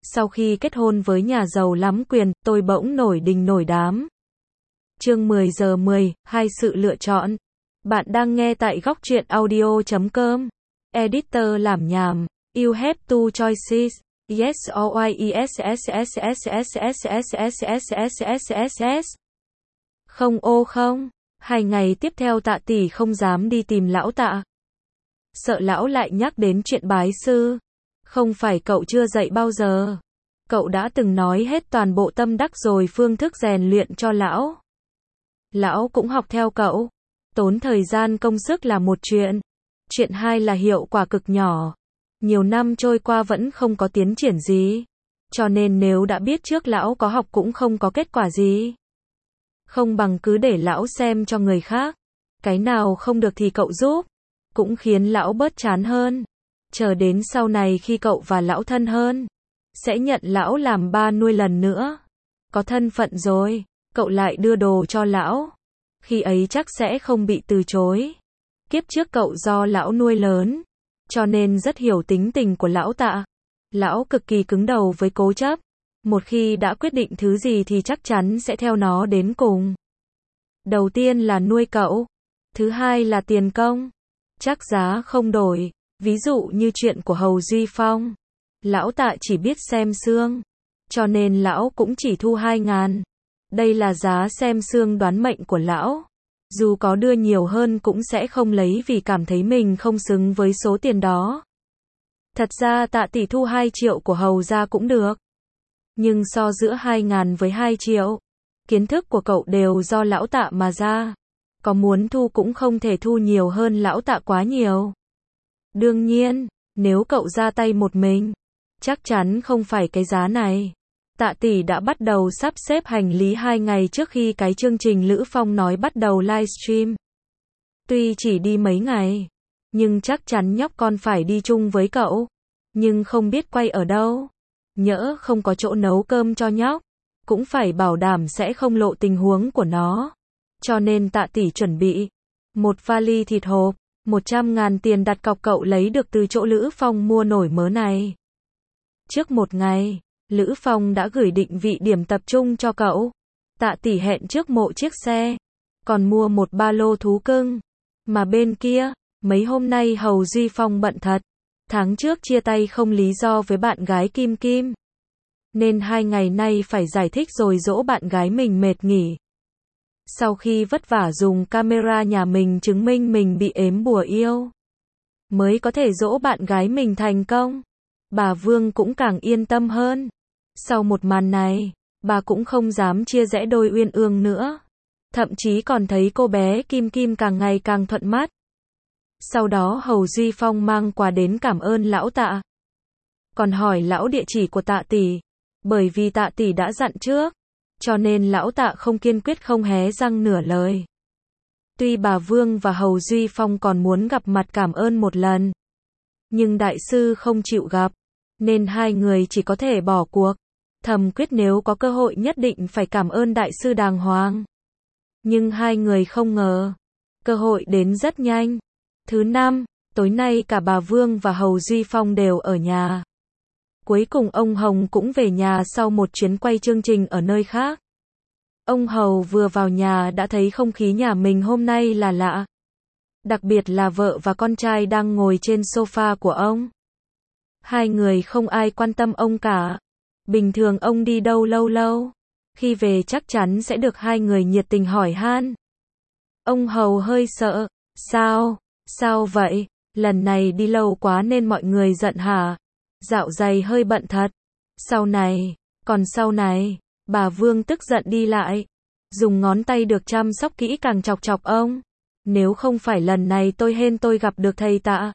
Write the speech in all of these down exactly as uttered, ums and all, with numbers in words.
Sau khi kết hôn với nhà giàu lắm quyền, tôi bỗng nổi đình nổi đám. Chương mười giờ mười, hai sự lựa chọn. Bạn đang nghe tại góc truyện audio chấm com. Editor làm nhảm. You have two choices. Yes or yes s s s s s s s s s s. Không ô không. Hai ngày tiếp theo Tạ Tỷ không dám đi tìm lão Tạ. Sợ lão lại nhắc đến chuyện bái sư. Không phải cậu chưa dạy bao giờ. Cậu đã từng nói hết toàn bộ tâm đắc rồi phương thức rèn luyện cho lão. Lão cũng học theo cậu. Tốn thời gian công sức là một chuyện. Chuyện hai là hiệu quả cực nhỏ. Nhiều năm trôi qua vẫn không có tiến triển gì. Cho nên nếu đã biết trước lão có học cũng không có kết quả gì. Không bằng cứ để lão xem cho người khác. Cái nào không được thì cậu giúp. Cũng khiến lão bớt chán hơn. Chờ đến sau này khi cậu và lão thân hơn. Sẽ nhận lão làm ba nuôi lần nữa. Có thân phận rồi. Cậu lại đưa đồ cho lão. Khi ấy chắc sẽ không bị từ chối. Kiếp trước cậu do lão nuôi lớn. Cho nên rất hiểu tính tình của lão Tạ. Lão cực kỳ cứng đầu với cố chấp. Một khi đã quyết định thứ gì thì chắc chắn sẽ theo nó đến cùng. Đầu tiên là nuôi cậu. Thứ hai là tiền công. Chắc giá không đổi. Ví dụ như chuyện của Hầu Duy Phong. Lão Tạ chỉ biết xem xương. Cho nên lão cũng chỉ thu hai ngàn. Đây là giá xem xương đoán mệnh của lão. Dù có đưa nhiều hơn cũng sẽ không lấy vì cảm thấy mình không xứng với số tiền đó. Thật ra Tạ Tỷ thu hai triệu của Hầu ra cũng được. Nhưng so giữa hai ngàn với hai triệu, kiến thức của cậu đều do lão Tạ mà ra. Có muốn thu cũng không thể thu nhiều hơn lão Tạ quá nhiều. Đương nhiên, nếu cậu ra tay một mình, chắc chắn không phải cái giá này. Tạ Tỷ đã bắt đầu sắp xếp hành lý hai ngày trước khi cái chương trình Lữ Phong nói bắt đầu livestream. Tuy chỉ đi mấy ngày, nhưng chắc chắn nhóc con phải đi chung với cậu. Nhưng không biết quay ở đâu. Nhỡ không có chỗ nấu cơm cho nhóc, cũng phải bảo đảm sẽ không lộ tình huống của nó. Cho nên Tạ Tỷ chuẩn bị một vali thịt hộp, một trăm ngàn tiền đặt cọc cậu lấy được từ chỗ Lữ Phong mua nổi mớ này. Trước một ngày, Lữ Phong đã gửi định vị điểm tập trung cho cậu. Tạ Tỷ hẹn trước mộ chiếc xe, còn mua một ba lô thú cưng. Mà bên kia, mấy hôm nay Hầu Duy Phong bận thật. Tháng trước chia tay không lý do với bạn gái Kim Kim. Nên hai ngày nay phải giải thích rồi dỗ bạn gái mình mệt nghỉ. Sau khi vất vả dùng camera nhà mình chứng minh mình bị ếm bùa yêu, mới có thể dỗ bạn gái mình thành công. Bà Vương cũng càng yên tâm hơn. Sau một màn này, bà cũng không dám chia rẽ đôi uyên ương nữa. Thậm chí còn thấy cô bé Kim Kim càng ngày càng thuận mắt. Sau đó Hầu Duy Phong mang quà đến cảm ơn lão Tạ. Còn hỏi lão địa chỉ của Tạ Tỷ. Bởi vì Tạ Tỷ đã dặn trước. Cho nên lão Tạ không kiên quyết không hé răng nửa lời. Tuy bà Vương và Hầu Duy Phong còn muốn gặp mặt cảm ơn một lần. Nhưng đại sư không chịu gặp. Nên hai người chỉ có thể bỏ cuộc. Thầm quyết nếu có cơ hội nhất định phải cảm ơn đại sư đàng hoàng. Nhưng hai người không ngờ. Cơ hội đến rất nhanh. Thứ năm, tối nay cả bà Vương và Hầu Duy Phong đều ở nhà. Cuối cùng ông Hồng cũng về nhà sau một chuyến quay chương trình ở nơi khác. Ông Hầu vừa vào nhà đã thấy không khí nhà mình hôm nay là lạ. Đặc biệt là vợ và con trai đang ngồi trên sofa của ông. Hai người không ai quan tâm ông cả. Bình thường ông đi đâu lâu lâu. Khi về chắc chắn sẽ được hai người nhiệt tình hỏi han. Ông Hầu hơi sợ. Sao? Sao vậy? Lần này đi lâu quá nên mọi người giận hả? Dạo giày hơi bận thật. Sau này, còn sau này, bà Vương tức giận đi lại. Dùng ngón tay được chăm sóc kỹ càng chọc chọc ông. Nếu không phải lần này tôi hên tôi gặp được thầy Tạ,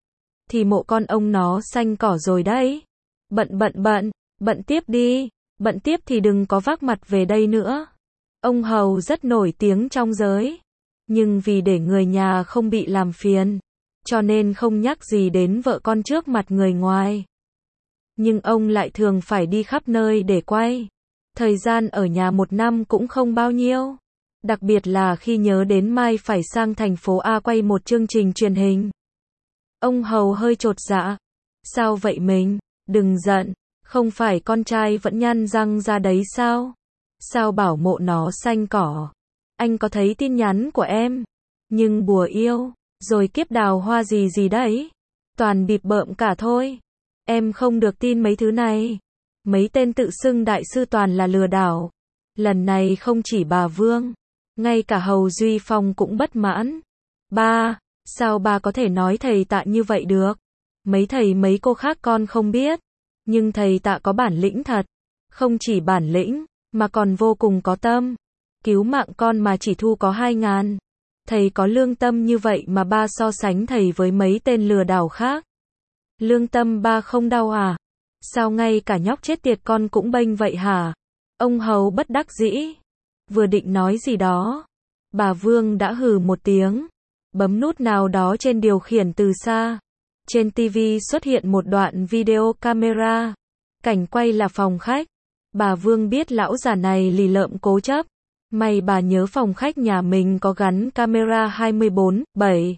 thì mộ con ông nó xanh cỏ rồi đấy. Bận bận bận, bận tiếp đi. Bận tiếp thì đừng có vác mặt về đây nữa. Ông Hầu rất nổi tiếng trong giới. Nhưng vì để người nhà không bị làm phiền, cho nên không nhắc gì đến vợ con trước mặt người ngoài. Nhưng ông lại thường phải đi khắp nơi để quay. Thời gian ở nhà một năm cũng không bao nhiêu. Đặc biệt là khi nhớ đến mai phải sang thành phố A quay một chương trình truyền hình. Ông Hầu hơi chột dạ. Sao vậy mình? Đừng giận. Không phải con trai vẫn nhăn răng ra đấy sao? Sao bảo mộ nó xanh cỏ? Anh có thấy tin nhắn của em? Nhưng bùa yêu, rồi kiếp đào hoa gì gì đấy. Toàn bịp bợm cả thôi. Em không được tin mấy thứ này. Mấy tên tự xưng đại sư toàn là lừa đảo. Lần này không chỉ bà Vương, ngay cả Hầu Duy Phong cũng bất mãn. Ba, sao ba có thể nói thầy Tạ như vậy được? Mấy thầy mấy cô khác con không biết. Nhưng thầy Tạ có bản lĩnh thật. Không chỉ bản lĩnh, mà còn vô cùng có tâm. Cứu mạng con mà chỉ thu có hai ngàn. Thầy có lương tâm như vậy mà ba so sánh thầy với mấy tên lừa đảo khác. Lương tâm ba không đau à? Sao ngay cả nhóc chết tiệt con cũng bênh vậy hả? Ông Hầu bất đắc dĩ. Vừa định nói gì đó. Bà Vương đã hừ một tiếng. Bấm nút nào đó trên điều khiển từ xa. Trên ti vi xuất hiện một đoạn video camera. Cảnh quay là phòng khách. Bà Vương biết lão già này lì lợm cố chấp. May bà nhớ phòng khách nhà mình có gắn camera hai mươi bốn bảy.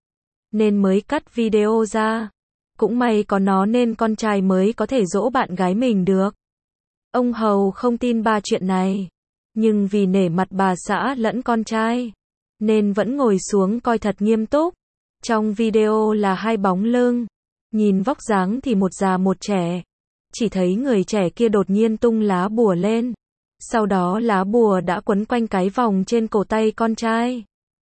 Nên mới cắt video ra. Cũng may có nó nên con trai mới có thể dỗ bạn gái mình được. Ông Hầu không tin ba chuyện này. Nhưng vì nể mặt bà xã lẫn con trai, nên vẫn ngồi xuống coi thật nghiêm túc. Trong video là hai bóng lưng. Nhìn vóc dáng thì một già một trẻ. Chỉ thấy người trẻ kia đột nhiên tung lá bùa lên. Sau đó lá bùa đã quấn quanh cái vòng trên cổ tay con trai.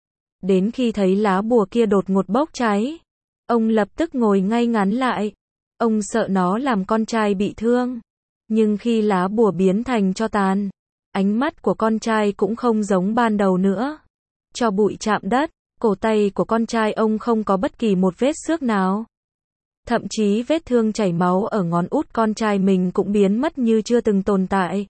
Đến khi thấy lá bùa kia đột ngột bốc cháy, ông lập tức ngồi ngay ngắn lại. Ông sợ nó làm con trai bị thương. Nhưng khi lá bùa biến thành tro tàn, ánh mắt của con trai cũng không giống ban đầu nữa. Cho bụi chạm đất, cổ tay của con trai ông không có bất kỳ một vết xước nào. Thậm chí vết thương chảy máu ở ngón út con trai mình cũng biến mất như chưa từng tồn tại.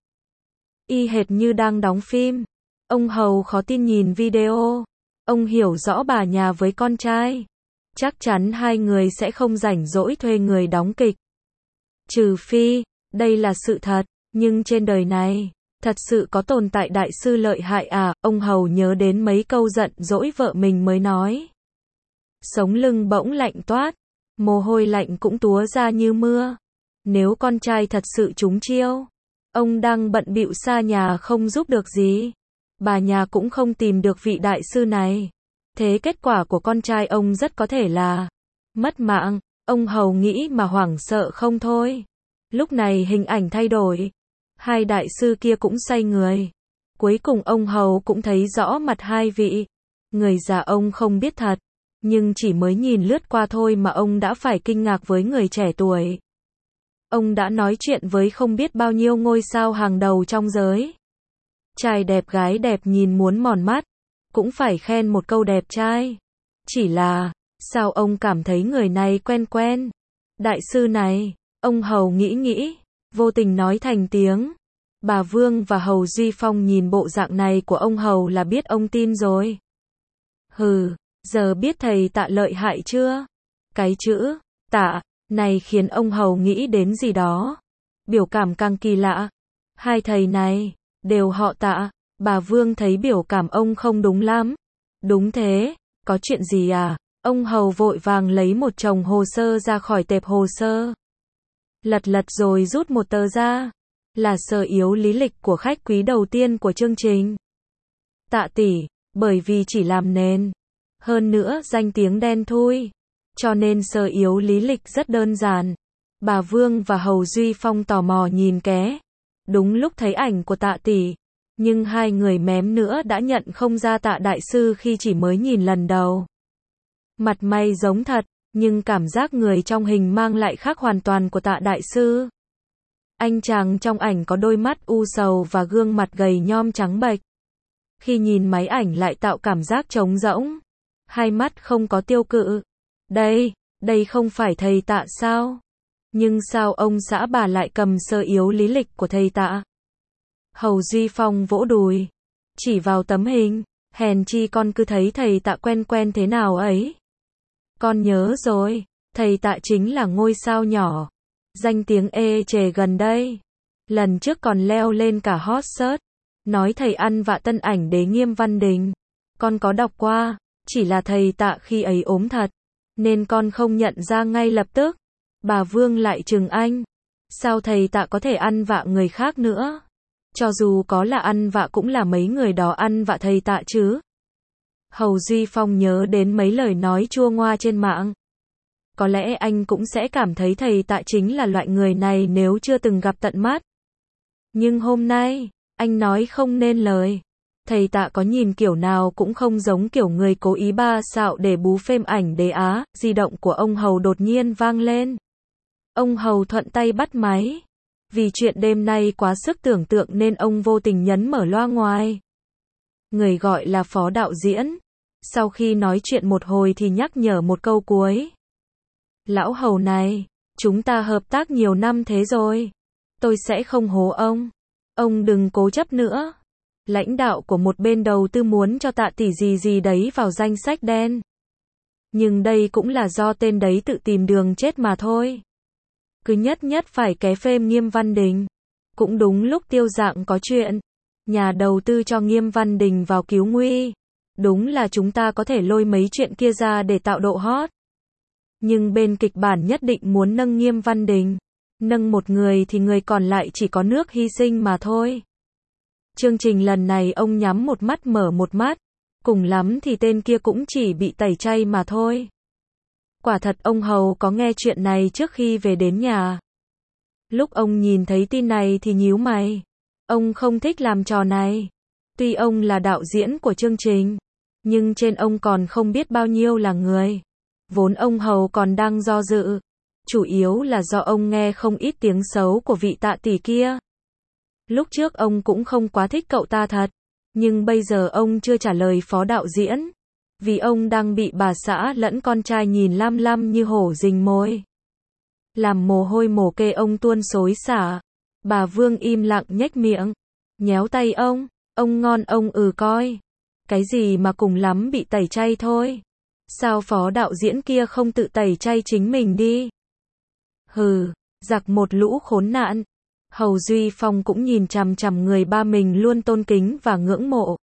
Y hệt như đang đóng phim. Ông Hầu khó tin nhìn video. Ông hiểu rõ bà nhà với con trai. Chắc chắn hai người sẽ không rảnh rỗi thuê người đóng kịch. Trừ phi, đây là sự thật. Nhưng trên đời này, thật sự có tồn tại đại sư lợi hại à? Ông Hầu nhớ đến mấy câu giận dỗi vợ mình mới nói. Sống lưng bỗng lạnh toát. Mồ hôi lạnh cũng túa ra như mưa. Nếu con trai thật sự trúng chiêu, ông đang bận bịu xa nhà không giúp được gì. Bà nhà cũng không tìm được vị đại sư này. Thế kết quả của con trai ông rất có thể là mất mạng. Ông Hầu nghĩ mà hoảng sợ không thôi. Lúc này hình ảnh thay đổi. Hai đại sư kia cũng say người. Cuối cùng ông Hầu cũng thấy rõ mặt hai vị. Người già ông không biết thật. Nhưng chỉ mới nhìn lướt qua thôi mà ông đã phải kinh ngạc với người trẻ tuổi. Ông đã nói chuyện với không biết bao nhiêu ngôi sao hàng đầu trong giới. Trai đẹp gái đẹp nhìn muốn mòn mắt. Cũng phải khen một câu đẹp trai. Chỉ là, sao ông cảm thấy người này quen quen? Đại sư này, ông Hầu nghĩ nghĩ, vô tình nói thành tiếng. Bà Vương và Hầu Duy Phong nhìn bộ dạng này của ông Hầu là biết ông tin rồi. Hừ, giờ biết thầy Tạ lợi hại chưa? Cái chữ Tạ này khiến ông Hầu nghĩ đến gì đó. Biểu cảm càng kỳ lạ. Hai thầy này đều họ Tạ. Bà Vương thấy biểu cảm ông không đúng lắm. Đúng thế, có chuyện gì à? Ông Hầu vội vàng lấy một chồng hồ sơ ra khỏi tệp hồ sơ. Lật lật rồi rút một tờ ra. Là sơ yếu lý lịch của khách quý đầu tiên của chương trình. Tạ tỷ, bởi vì chỉ làm nền. Hơn nữa danh tiếng đen thui. Cho nên sơ yếu lý lịch rất đơn giản. Bà Vương và Hầu Duy Phong tò mò nhìn ké. Đúng lúc thấy ảnh của Tạ tỷ. Nhưng hai người mém nữa đã nhận không ra Tạ đại sư khi chỉ mới nhìn lần đầu. Mặt mày giống thật, nhưng cảm giác người trong hình mang lại khác hoàn toàn của Tạ đại sư. Anh chàng trong ảnh có đôi mắt u sầu và gương mặt gầy nhom trắng bệch. Khi nhìn máy ảnh lại tạo cảm giác trống rỗng. Hai mắt không có tiêu cự. Đây, đây không phải thầy Tạ sao? Nhưng sao ông xã bà lại cầm sơ yếu lý lịch của thầy Tạ? Hầu Duy Phong vỗ đùi. Chỉ vào tấm hình. Hèn chi con cứ thấy thầy Tạ quen quen thế nào ấy. Con nhớ rồi. Thầy Tạ chính là ngôi sao nhỏ. Danh tiếng ê chề gần đây. Lần trước còn leo lên cả hot search. Nói thầy ăn vạ tân ảnh đế Nghiêm Văn Đình. Con có đọc qua. Chỉ là thầy Tạ khi ấy ốm thật. Nên con không nhận ra ngay lập tức. Bà Vương lại trừng anh. Sao thầy Tạ có thể ăn vạ người khác nữa? Cho dù có là ăn vạ cũng là mấy người đó ăn vạ thầy Tạ chứ. Hầu Duy Phong nhớ đến mấy lời nói chua ngoa trên mạng. Có lẽ anh cũng sẽ cảm thấy thầy Tạ chính là loại người này nếu chưa từng gặp tận mắt. Nhưng hôm nay, anh nói không nên lời. Thầy Tạ có nhìn kiểu nào cũng không giống kiểu người cố ý ba xạo để bú phêm ảnh đế á. Di động của ông Hầu đột nhiên vang lên. Ông Hầu thuận tay bắt máy. Vì chuyện đêm nay quá sức tưởng tượng nên ông vô tình nhấn mở loa ngoài. Người gọi là phó đạo diễn. Sau khi nói chuyện một hồi thì nhắc nhở một câu cuối. Lão Hầu này, chúng ta hợp tác nhiều năm thế rồi. Tôi sẽ không hố ông. Ông đừng cố chấp nữa. Lãnh đạo của một bên đầu tư muốn cho Tạ tỷ gì gì đấy vào danh sách đen. Nhưng đây cũng là do tên đấy tự tìm đường chết mà thôi. Cứ nhất nhất phải ké phêm Nghiêm Văn Đình. Cũng đúng lúc Tiêu Dạng có chuyện. Nhà đầu tư cho Nghiêm Văn Đình vào cứu nguy. Đúng là chúng ta có thể lôi mấy chuyện kia ra để tạo độ hot. Nhưng bên kịch bản nhất định muốn nâng Nghiêm Văn Đình. Nâng một người thì người còn lại chỉ có nước hy sinh mà thôi. Chương trình lần này ông nhắm một mắt mở một mắt. Cùng lắm thì tên kia cũng chỉ bị tẩy chay mà thôi. Quả thật ông Hầu có nghe chuyện này trước khi về đến nhà. Lúc ông nhìn thấy tin này thì nhíu mày. Ông không thích làm trò này. Tuy ông là đạo diễn của chương trình, nhưng trên ông còn không biết bao nhiêu là người. Vốn ông Hầu còn đang do dự. Chủ yếu là do ông nghe không ít tiếng xấu của vị Tạ tỷ kia. Lúc trước ông cũng không quá thích cậu ta thật. Nhưng bây giờ ông chưa trả lời phó đạo diễn. Vì ông đang bị bà xã lẫn con trai nhìn lam lam như hổ rình mồi. Làm mồ hôi mồ kê ông tuôn xối xả. Bà Vương im lặng nhếch miệng. Nhéo tay ông. Ông ngon ông ừ coi. Cái gì mà cùng lắm bị tẩy chay thôi. Sao phó đạo diễn kia không tự tẩy chay chính mình đi? Hừ, giặc một lũ khốn nạn. Hầu Duy Phong cũng nhìn chằm chằm người ba mình luôn tôn kính và ngưỡng mộ.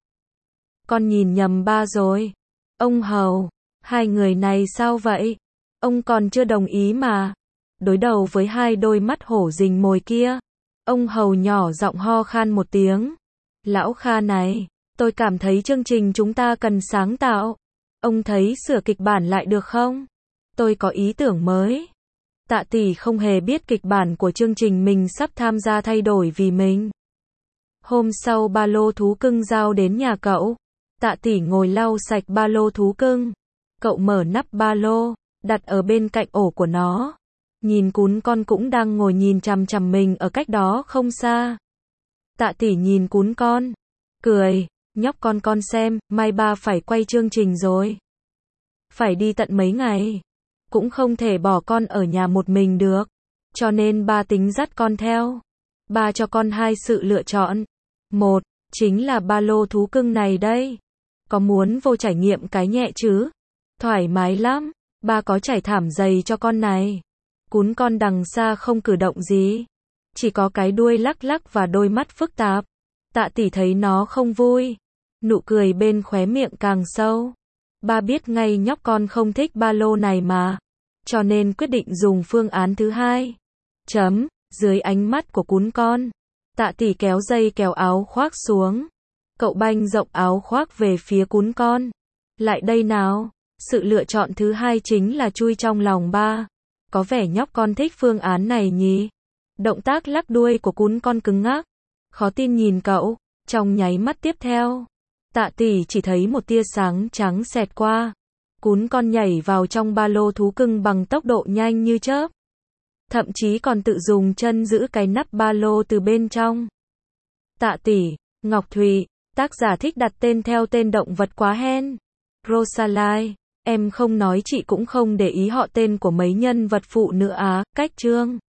Con nhìn nhầm ba rồi. Ông Hầu, hai người này sao vậy? Ông còn chưa đồng ý mà. Đối đầu với hai đôi mắt hổ rình mồi kia. Ông Hầu nhỏ giọng ho khan một tiếng. Lão Kha này, tôi cảm thấy chương trình chúng ta cần sáng tạo. Ông thấy sửa kịch bản lại được không? Tôi có ý tưởng mới. Tạ tỷ không hề biết kịch bản của chương trình mình sắp tham gia thay đổi vì mình. Hôm sau ba lô thú cưng giao đến nhà cậu. Tạ tỷ ngồi lau sạch ba lô thú cưng. Cậu mở nắp ba lô, đặt ở bên cạnh ổ của nó. Nhìn cún con cũng đang ngồi nhìn chằm chằm mình ở cách đó không xa. Tạ tỷ nhìn cún con, cười, nhóc con con xem, mai ba phải quay chương trình rồi. Phải đi tận mấy ngày. Cũng không thể bỏ con ở nhà một mình được. Cho nên ba tính dắt con theo. Ba cho con hai sự lựa chọn. Một, chính là ba lô thú cưng này đây. Có muốn vô trải nghiệm cái nhẹ chứ? Thoải mái lắm. Ba có trải thảm dày cho con này. Cún con đằng xa không cử động gì. Chỉ có cái đuôi lắc lắc và đôi mắt phức tạp. Tạ tỷ thấy nó không vui. Nụ cười bên khóe miệng càng sâu. Ba biết ngay nhóc con không thích ba lô này mà. Cho nên quyết định dùng phương án thứ hai. Chấm, dưới ánh mắt của cún con. Tạ tỷ kéo dây kéo áo khoác xuống. Cậu banh rộng áo khoác về phía cún con. Lại đây nào. Sự lựa chọn thứ hai chính là chui trong lòng ba. Có vẻ nhóc con thích phương án này nhỉ. Động tác lắc đuôi của cún con cứng ngắc. Khó tin nhìn cậu. Trong nháy mắt tiếp theo. Tạ tỷ chỉ thấy một tia sáng trắng xẹt qua. Cún con nhảy vào trong ba lô thú cưng bằng tốc độ nhanh như chớp. Thậm chí còn tự dùng chân giữ cái nắp ba lô từ bên trong. Tạ tỷ, Ngọc Thùy, tác giả thích đặt tên theo tên động vật quá hen. Rosalie, em không nói chị cũng không để ý họ tên của mấy nhân vật phụ nữa á, cách chương.